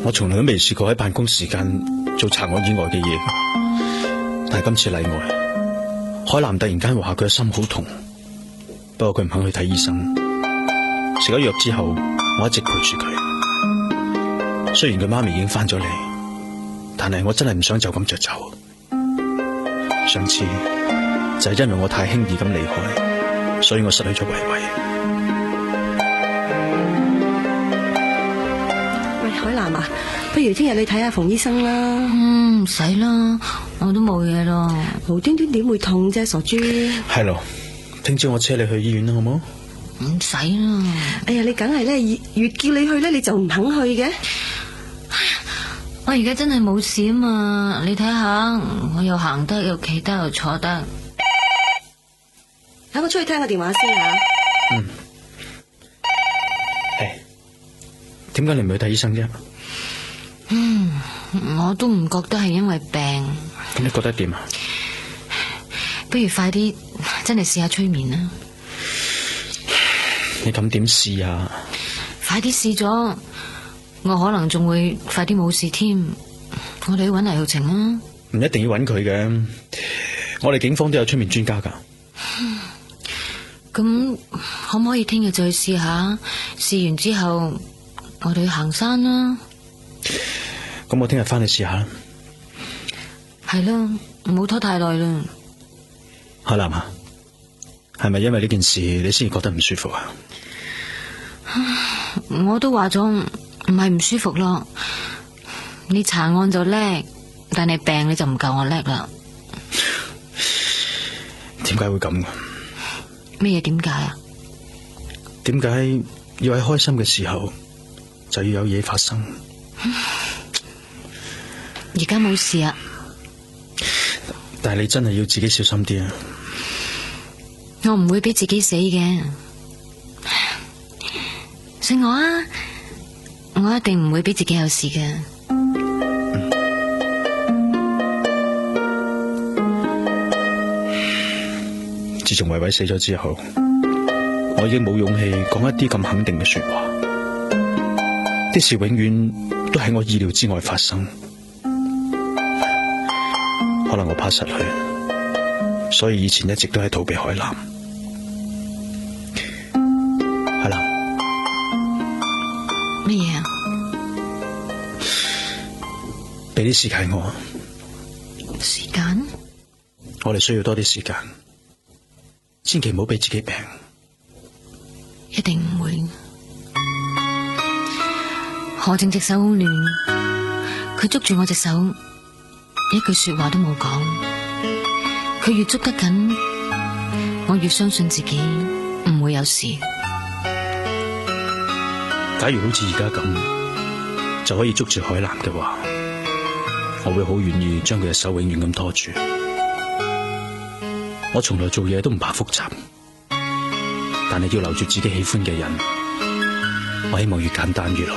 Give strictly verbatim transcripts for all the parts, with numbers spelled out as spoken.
我從來都未試過喺辦公時間做查案以外嘅嘢，但係今次例外。海南突然間話佢嘅心好痛，不過佢唔肯去睇醫生。食咗藥之後，我一直陪住佢。雖然佢媽咪已經翻咗嚟，但係我真係唔想就咁着走。上次就係因為我太輕易咁離開，所以我失去咗維維。 喂，海南啊，不如聽日你睇下馮醫生啦。 嗯，唔使啦，我都冇嘢咯。 無端端點會痛啫，傻豬。 係咯，聽朝我車你去醫院啦，好冇？ 唔使啦。 哎呀，你梗係咧，越叫你去咧，你就唔肯去嘅。 我而家真係冇事啊嘛，你睇下，我又行得，又企得，又坐得。 等我出去聽個電話先啊。 嗯。係。點解你唔去睇醫生啫？ 嗯，我都唔覺得係因為病。 咁你覺得點啊？ 不如快啲，真係試下催眠啦。 你咁點試啊？ 快啲試咗，我可能仲會快啲冇事添。我哋去搵黎浩晴啊。 唔一定要搵佢嘅，我哋警方都有催眠專家噶。 咁可唔可以聽日就去試下？試完之後，我哋去行山啦。 咁我聽日翻去試下啦。 係啦，唔好拖太耐啦。 海南啊，係咪因為呢件事你先至覺得唔舒服啊？ 我都話咗唔係唔舒服咯。你查案就叻，但係病你就唔夠我叻啦。 點解會咁嘅？ 咩嘢？點解啊？ 點解要喺開心嘅時候就要有嘢發生？ 而家冇事啊。 但係你真係要自己小心啲啊！ 我唔會俾自己死嘅，信我啊！我一定唔會俾自己有事嘅。 自從維維死咗之後，我已經冇勇氣講一啲咁肯定嘅說話。啲事永遠都喺我意料之外發生。可能我怕失去，所以以前一直都喺逃避海南。海南， 乜嘢啊？ 俾啲時間我。 時間？ 我哋需要多啲時間，千祈唔好俾自己病。 一定唔會。何靜隻手好亂，佢捉住我隻手，一句說話都冇講。佢越捉得緊，我越相信自己唔會有事。 假如好似而家咁就可以捉住海南嘅話，我會好願意將佢嘅手永遠咁拖住。我從來做嘢都唔怕複雜，但係要留住自己喜歡嘅人，我希望越簡單越好。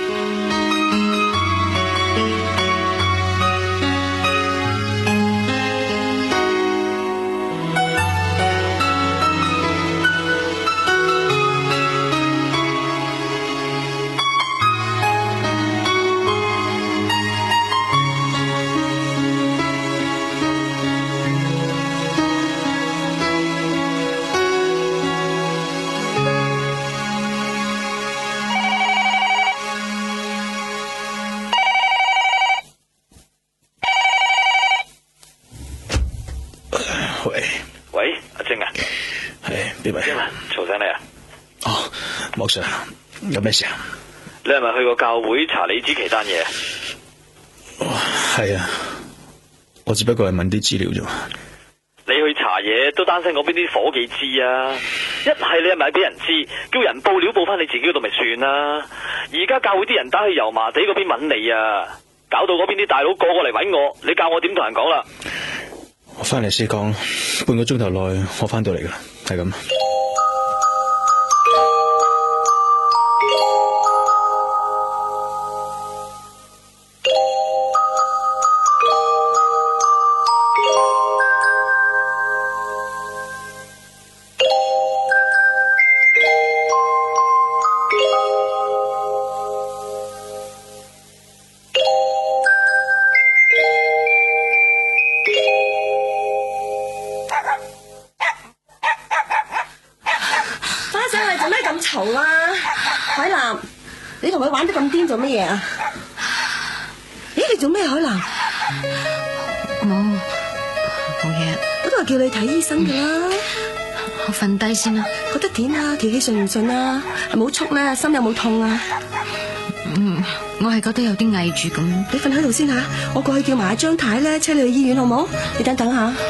喂喂，阿晶啊， 係邊位？ 嘈醒你啊？ 哦，莫 Sir，有咩事啊？ 你係咪去過教會查李子琪單嘢？ 哦，係啊，我只不過係問啲資料啫。 你去查嘢都擔心嗰邊啲伙計知啊？一係你係咪俾人知，叫人報料報翻你自己嗰度咪算啦？而家教會啲人打去油麻地嗰邊揾你啊，搞到嗰邊啲大佬個個嚟揾我，你教我點同人講啦？ 我翻嚟先講，半個鐘頭內我翻到嚟噶啦，係咁。 咁癲做乜嘢啊？咦，你做咩海南？ 冇冇嘢， 我都話叫你睇醫生噶啦。 我瞓低先啦。 覺得點啊？條氣順唔順啊？係冇速咧？心有冇痛啊？ 嗯，我係覺得有啲翳住咁。 你瞓喺度先吓，我過去叫埋阿張太咧，車你去醫院好冇？你等等下。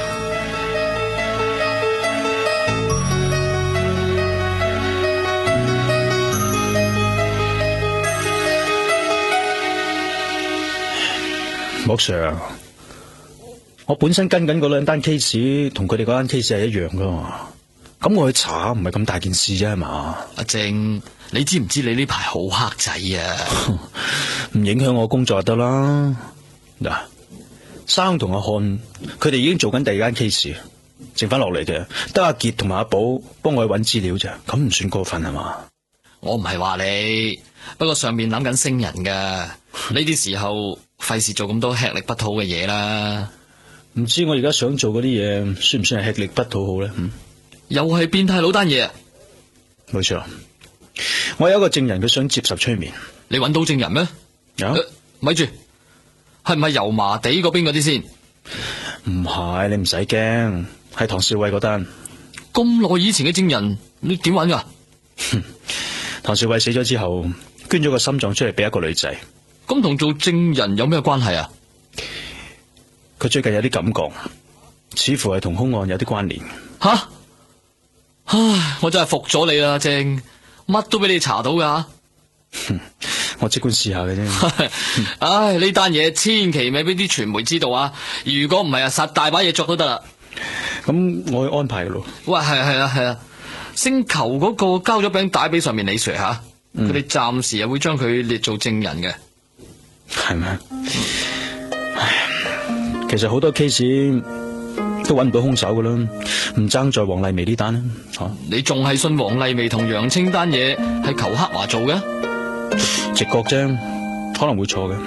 莫 Sir， 我本身跟緊嗰兩單 case， 同佢哋嗰單 case 係一樣噶嘛。咁我去查唔係咁大件事啫，係嘛？ 阿靜，你知唔知你呢排好黑仔啊？ 唔影響我工作就得啦。嗱，生同阿漢，佢哋已經做緊第二間 case， 剩翻落嚟嘅得阿杰同埋阿寶幫我去搵資料咋，咁唔算過分係嘛？ 我唔係話你，不過上面諗緊升人噶，呢啲時候費事做咁多吃力不討嘅嘢啦。 唔知我而家想做嗰啲嘢，算唔算係吃力不討好咧？嗯， 又係變態佬單嘢啊！ 冇錯，我有一個證人，佢想接受催眠。 你揾到證人咩？ 有， 咪住，係唔係油麻地嗰邊嗰啲先？ 唔係，你唔使驚，係唐少偉嗰單。 咁耐以前嘅證人，你點揾噶？ 唐少偉死咗之後，捐咗個心臟出嚟俾一個女仔。 咁同做證人有咩關係啊？ 佢最近有啲感覺，似乎係同兇案有啲關聯。 吓！唉，我真係服咗你啦，正乜都俾你查到噶。 我即管試下嘅啫。 唉，呢單嘢千祈咪俾啲傳媒知道啊！如果唔係啊，實大把嘢作都得啦。 咁我去安排噶咯。 喂，係係啊係啊，星球嗰個交咗餅帶俾上面李 Sir 吓，佢哋暫時又會將佢列做證人嘅。 係咩？唉，其實好多 case 都揾唔到兇手噶啦，唔爭在黃麗薇呢單啦。吓， 你仲係信黃麗薇同楊青單嘢係裘克華做嘅？ 直覺啫，可能會錯嘅。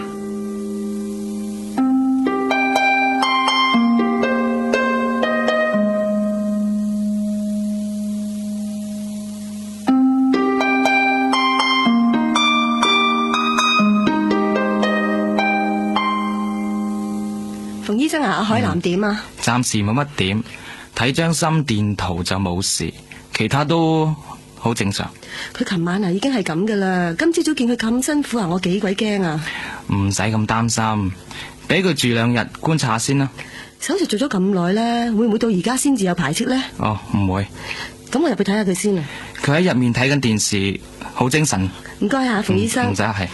馮醫生啊，阿海南點啊？ 暫時冇乜點，睇張心電圖就冇事，其他都好正常。 佢琴晚啊已經係咁噶啦，今朝早見佢咁辛苦啊，我幾鬼驚啊！ 唔使咁擔心，俾佢住兩日觀察下先啦。 手術做咗咁耐咧，會唔會到而家先至有排斥咧？ 哦，唔會。 咁我入去睇下佢先啊。 佢喺入面睇緊電視，好精神。 唔該下馮醫生。 唔使係。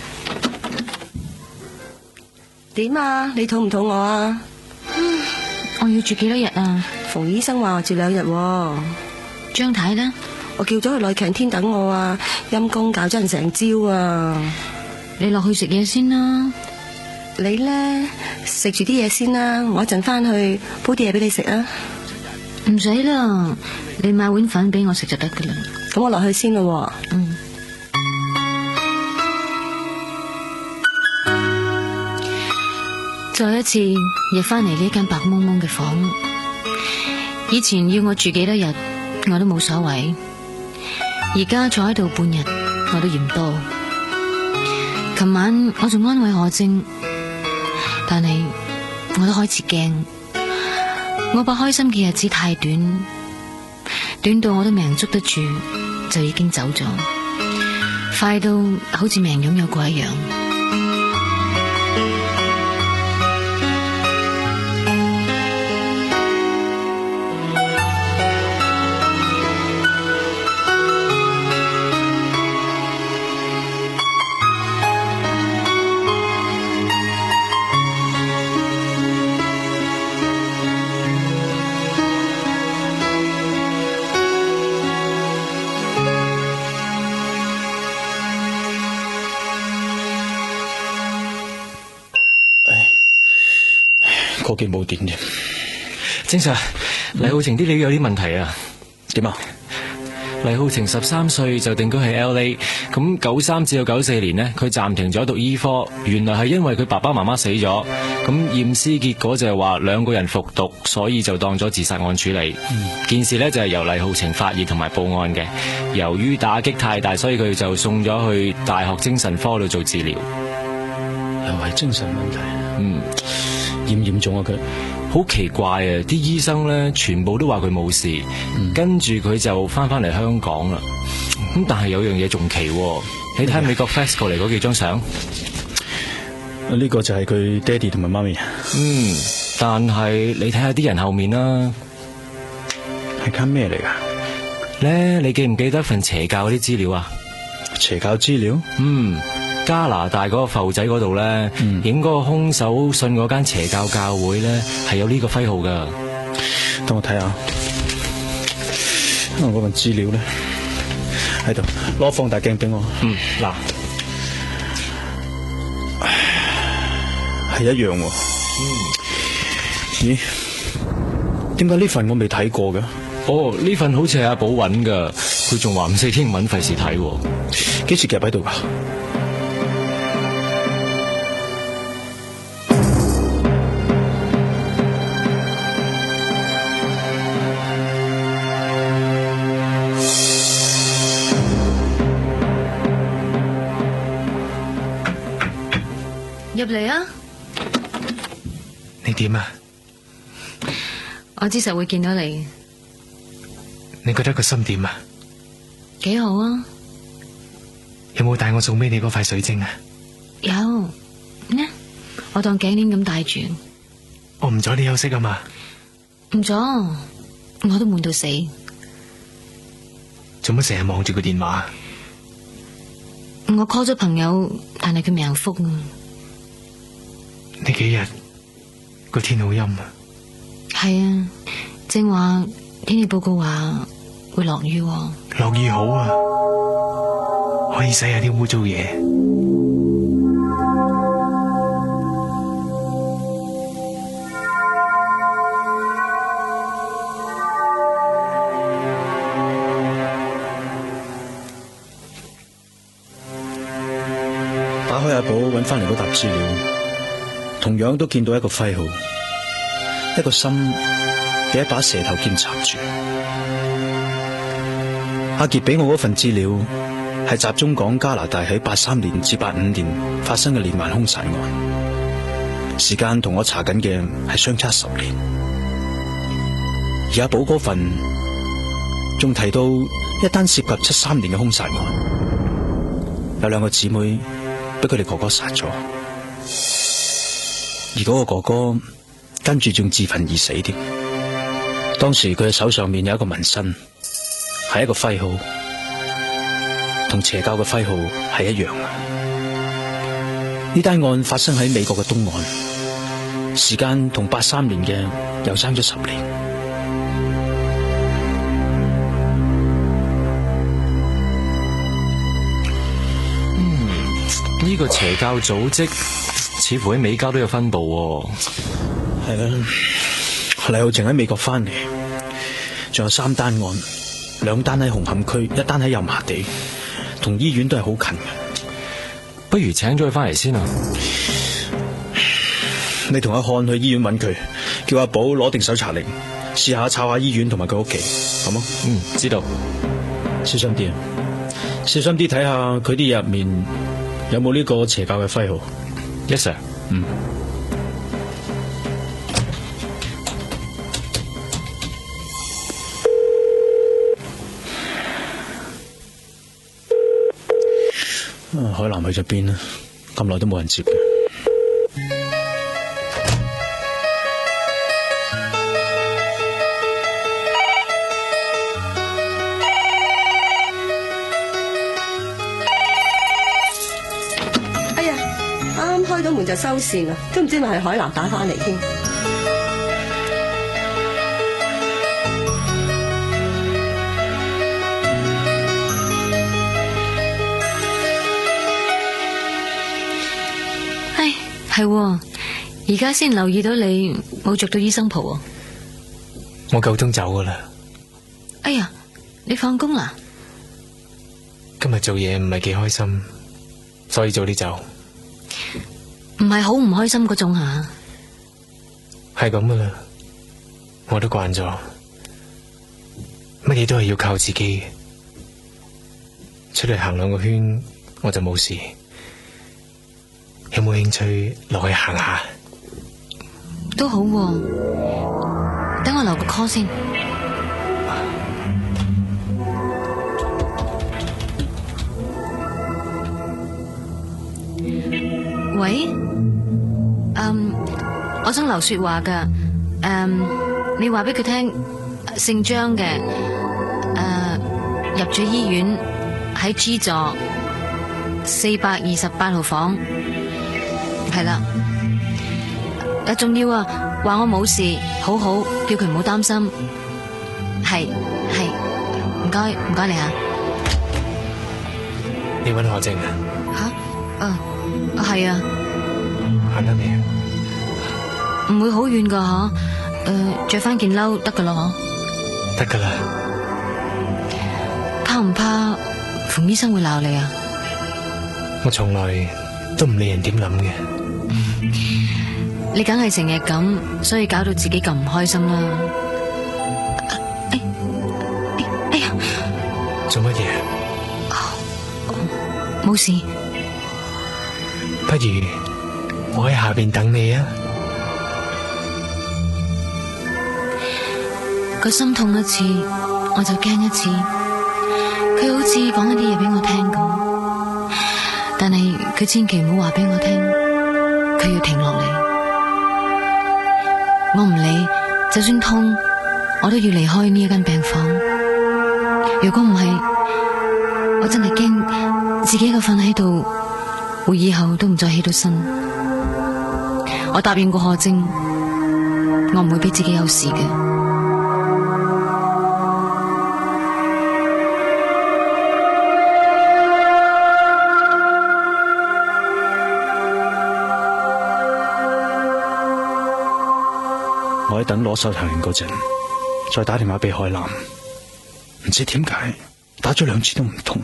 點啊？你肚唔肚餓啊？ 嗯，我要住幾多日啊？ 馮醫生話住兩日。 張太呢？ 我叫咗佢落強天等我啊！陰公搞真成朝啊！ 你落去食嘢先啦。 你咧食住啲嘢先啦，我一陣翻去煲啲嘢俾你食啊。 唔使啦，你買碗粉俾我食就得噶啦。 咁我落去先咯。 嗯。再一次入翻嚟呢間白蒙蒙嘅房，以前要我住幾多日我都冇所謂，而家坐喺度半日我都嫌多。琴晚我仲安慰何靜，但係我都開始驚，我把開心嘅日子太短，短到我都命捉得住就已經走咗，快到好似命擁有過一樣。 科技冇電添。 正常，黎浩晴啲料有啲問題啊。 點啊？ 黎浩晴十三歲就定居喺 L A， 咁九三至到九四年呢，佢暫停咗讀醫科，原來係因為佢爸爸媽媽死咗，咁驗屍結果就係話兩個人服毒，所以就當咗自殺案處理。嗯、件事呢就係由黎浩晴發現同埋報案嘅，由於打擊太大，所以佢就送咗去大學精神科度做治療。 又係精神問題， 嗯， 嚴唔嚴重啊佢？ 好奇怪啊！啲醫生咧全部都話佢冇事，嗯、跟住佢就翻翻嚟香港啦。咁但係有樣嘢仲奇，你睇美國 fax 過嚟嗰幾張相， 呢個就係佢爹哋同埋媽咪。 嗯，但係你睇下啲人後面啦， 係間咩嚟噶？ 咧，你記唔記得份邪教嗰啲資料啊？ 邪教資料？ 嗯。加拿大嗰個埠仔嗰度咧，影嗰、嗯、個兇手信嗰間邪教教會咧，係有呢個徽號噶。 等我睇下，可能嗰份資料咧喺度，攞放大鏡俾我。 嗯，嗱， 係一樣喎。嗯，咦？點解呢份我未睇過嘅？ 哦，呢份好似係阿寶揾噶，佢仲話唔識英文，費事睇。 幾時夾喺度噶？ 入嚟啊！ 你點啊？ 我知實會見到你。 你覺得個心點啊？ 幾好啊！ 有冇帶我送俾你嗰塊水晶啊？ 有，呢？我當頸鏈咁戴住。 我唔阻你休息啊嘛？ 唔阻，我都悶到死。 做乜成日望住個電話？ 我 call 咗朋友，但係佢未有覆啊。 呢幾日個天好陰啊！ 係啊，正話天氣報告話會落雨喎。 落雨好啊，可以洗下啲污糟嘢。 打開阿寶揾翻嚟嗰沓資料，同樣都見到一個徽號，一個心俾一把蛇頭劍插住。阿杰俾我嗰份資料係集中講加拿大喺八三年至八五年發生嘅連環兇殺案，時間同我查緊嘅係相差十年。而阿寶嗰份仲提到一單涉及七三年嘅兇殺案，有兩個姊妹俾佢哋哥哥殺咗，而嗰個哥哥跟住仲自焚而死添。當時佢嘅手上面有一個紋身，係一個徽號，同邪教嘅徽號係一樣嘅。呢單案發生喺美國嘅東岸，時間同八三年嘅又爭咗十年。 呢個邪教組織似乎喺美加都有分部。 係啦，黎浩晴喺美國翻嚟，仲有三單案，兩單喺紅磡區，一單喺油麻地，同醫院都係好近嘅。 不如請咗佢翻嚟先啊！ 你同阿漢去醫院揾佢，叫阿寶攞定搜查令，試下抄下醫院同埋佢屋企，好冇？ 嗯，知道。 小心啲啊！小心啲睇下佢啲嘢入面有冇呢個邪教嘅徽號。 Yes sir。 嗯。啊，海南去咗邊啊？咁耐都冇人接嘅。 開咗門就收線啦，都唔知咪係海南打翻嚟添。 唉，係，而家先留意到你冇着到醫生袍。 我夠鐘走噶啦。 哎呀，你放工啦？ 今日做嘢唔係幾開心，所以早啲走。 唔係好唔開心嗰種吓。 係咁噶啦，我都慣咗，乜嘢都係要靠自己嘅。出嚟行兩個圈我就冇事，有冇興趣落去行下？ 都好喎，等我留個 call 先。喂，嗯，我想留說話噶，嗯，你話俾佢聽，姓張嘅，誒，入咗醫院喺 G 座四百二十八號房，係啦，誒，仲要啊，話我冇事，好好，叫佢唔好擔心，係係，唔該唔該你啊， 你搵何靜啊？ 吓，啊。係啊， 行得未啊？ 唔會好遠噶嗬，誒，着翻件褸得噶咯嗬， 得噶啦。 怕唔怕馮醫生會鬧你啊？ 我從來都唔理人點諗嘅。 你梗係成日咁，所以搞到自己咁唔開心啦。哎哎哎呀！ 做乜嘢？ 冇事。 不如我喺下邊等你啊！ 個心痛一次，我就驚一次。佢好似講一啲嘢俾我聽咁，但係佢千祈唔好話俾我聽，佢要停落嚟。我唔理，就算痛，我都要離開呢一間病房。如果唔係，我真係驚自己一個瞓喺度。會以後都唔再起到身。我答應過何靜，我唔會俾自己有事嘅。 我喺等攞手提完嗰陣，再打電話俾海南，唔知點解打咗兩次都唔通。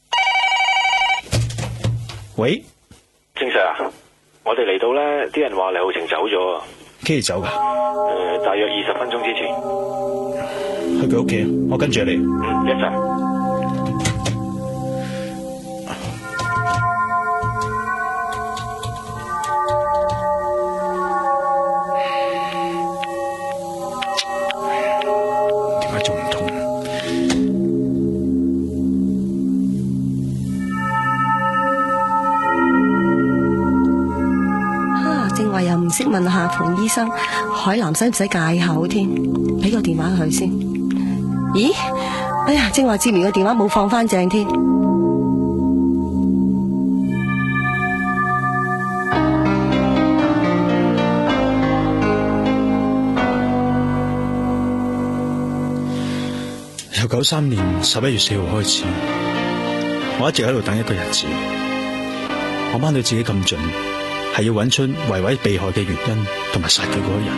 喂， 正 Sir 啊，我哋嚟到咧，啲人話黎浩晴走咗啊。 幾時走噶？誒、 呃，大約二十分鐘之前。 去佢屋企，我跟住你。 嗯，一陣。 點解仲唔通？ 話又唔識問下馮醫生，海南使唔使戒口添？俾個電話佢先。咦？哎呀，正話接完個電話冇放翻正添。 由九三年十一月四號開始，我一直喺度等一個日子。我掹到自己咁盡，係要揾出維維被害嘅原因，同埋殺佢嗰個人。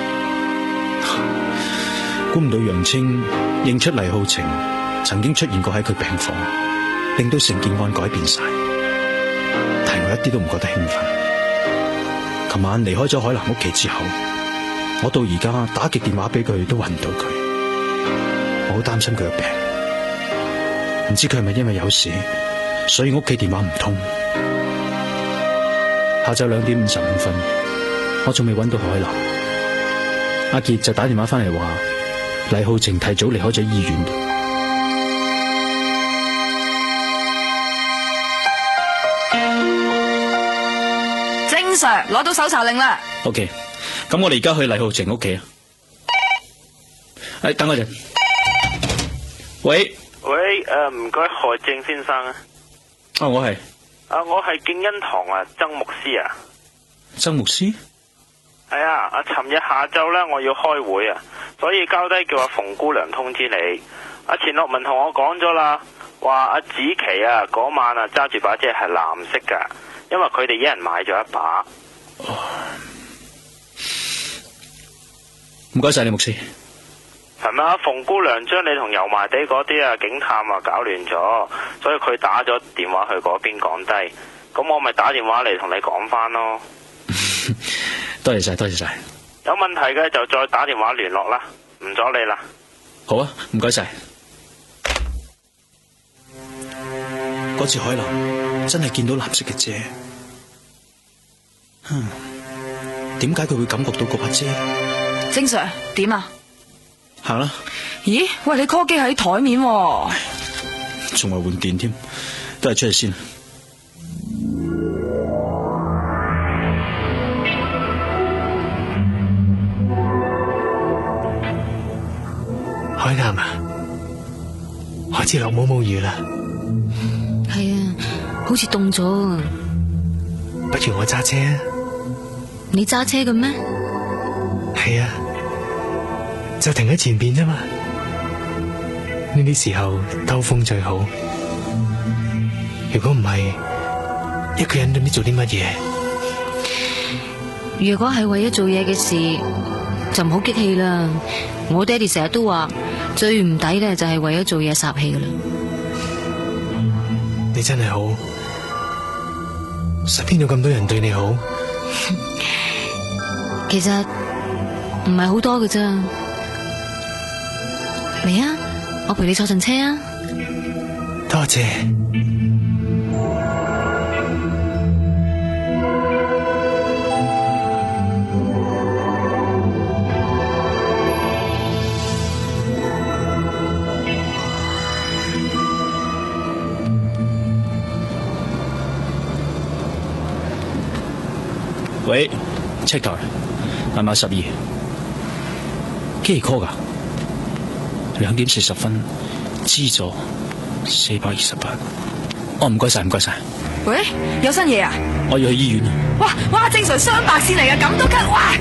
估唔到楊青認出黎浩晴曾經出現過喺佢病房，令到成件案改變晒。但係我一啲都唔覺得興奮。琴晚離開咗海南屋企之後，我到而家打極電話俾佢都揾唔到佢。我好擔心佢嘅病，唔知佢係咪因為有事，所以屋企電話唔通。下晝兩點五十五分，我仲未揾到海南，阿杰就打電話翻嚟話黎浩晴提早離開咗醫院。 正 Sir 攞到搜查令啦。 OK， 咁我哋而家去黎浩晴屋企啊。誒，等我陣。喂喂，誒，唔該，何正先生啊。 哦，我係。 啊，我係敬恩堂啊，曾牧師啊。 曾牧師？ 係啊，啊，尋日下晝咧，我要開會啊，所以交低叫阿馮姑娘通知你。阿錢樂文同我講咗啦，話阿子琪啊嗰晚啊揸住把遮係藍色噶，因為佢哋一人買咗一把。 唔該晒你，牧師。 係咪啊？馮姑娘將你同油麻地嗰啲啊警探啊搞亂咗，所以佢打咗電話去嗰邊講低，咁我咪打電話嚟同你講翻咯。 多謝晒，多謝晒。 有問題嘅就再打電話聯絡啦，唔阻你啦。 好啊，唔該晒。嗰次海南真係見到藍色嘅遮，哼，點解佢會感覺到嗰把遮？ 正 Sir 點啊？ 行啦。 咦？喂，你 call 機喺台面喎， 仲話換電添，都係出去先。 海南啊，開始落毛毛雨啦。 係啊，好似凍咗啊。 不如我揸車啊？ 你揸車嘅咩？ 係啊，就停喺前邊啫嘛。呢啲時候兜風最好。如果唔係，一個人都唔知做啲乜嘢。 如果係為咗做嘢嘅事，就唔好激氣啦。我爹哋成日都話，最唔抵咧就係為咗做嘢霎氣噶啦。 你真係好，身邊有咁多人對你好。 其實唔係好多㗎咋。嚟啊，我陪你坐陣車啊。 多謝。 喂 ，check 台，係咪十二？幾時 call 噶？兩點四十分，資助四百二十八。哦，唔該晒，唔該晒。 喂，有新嘢啊？ 我要去醫院啊！ 哇哇，正常雙白線嚟嘅，咁都得哇！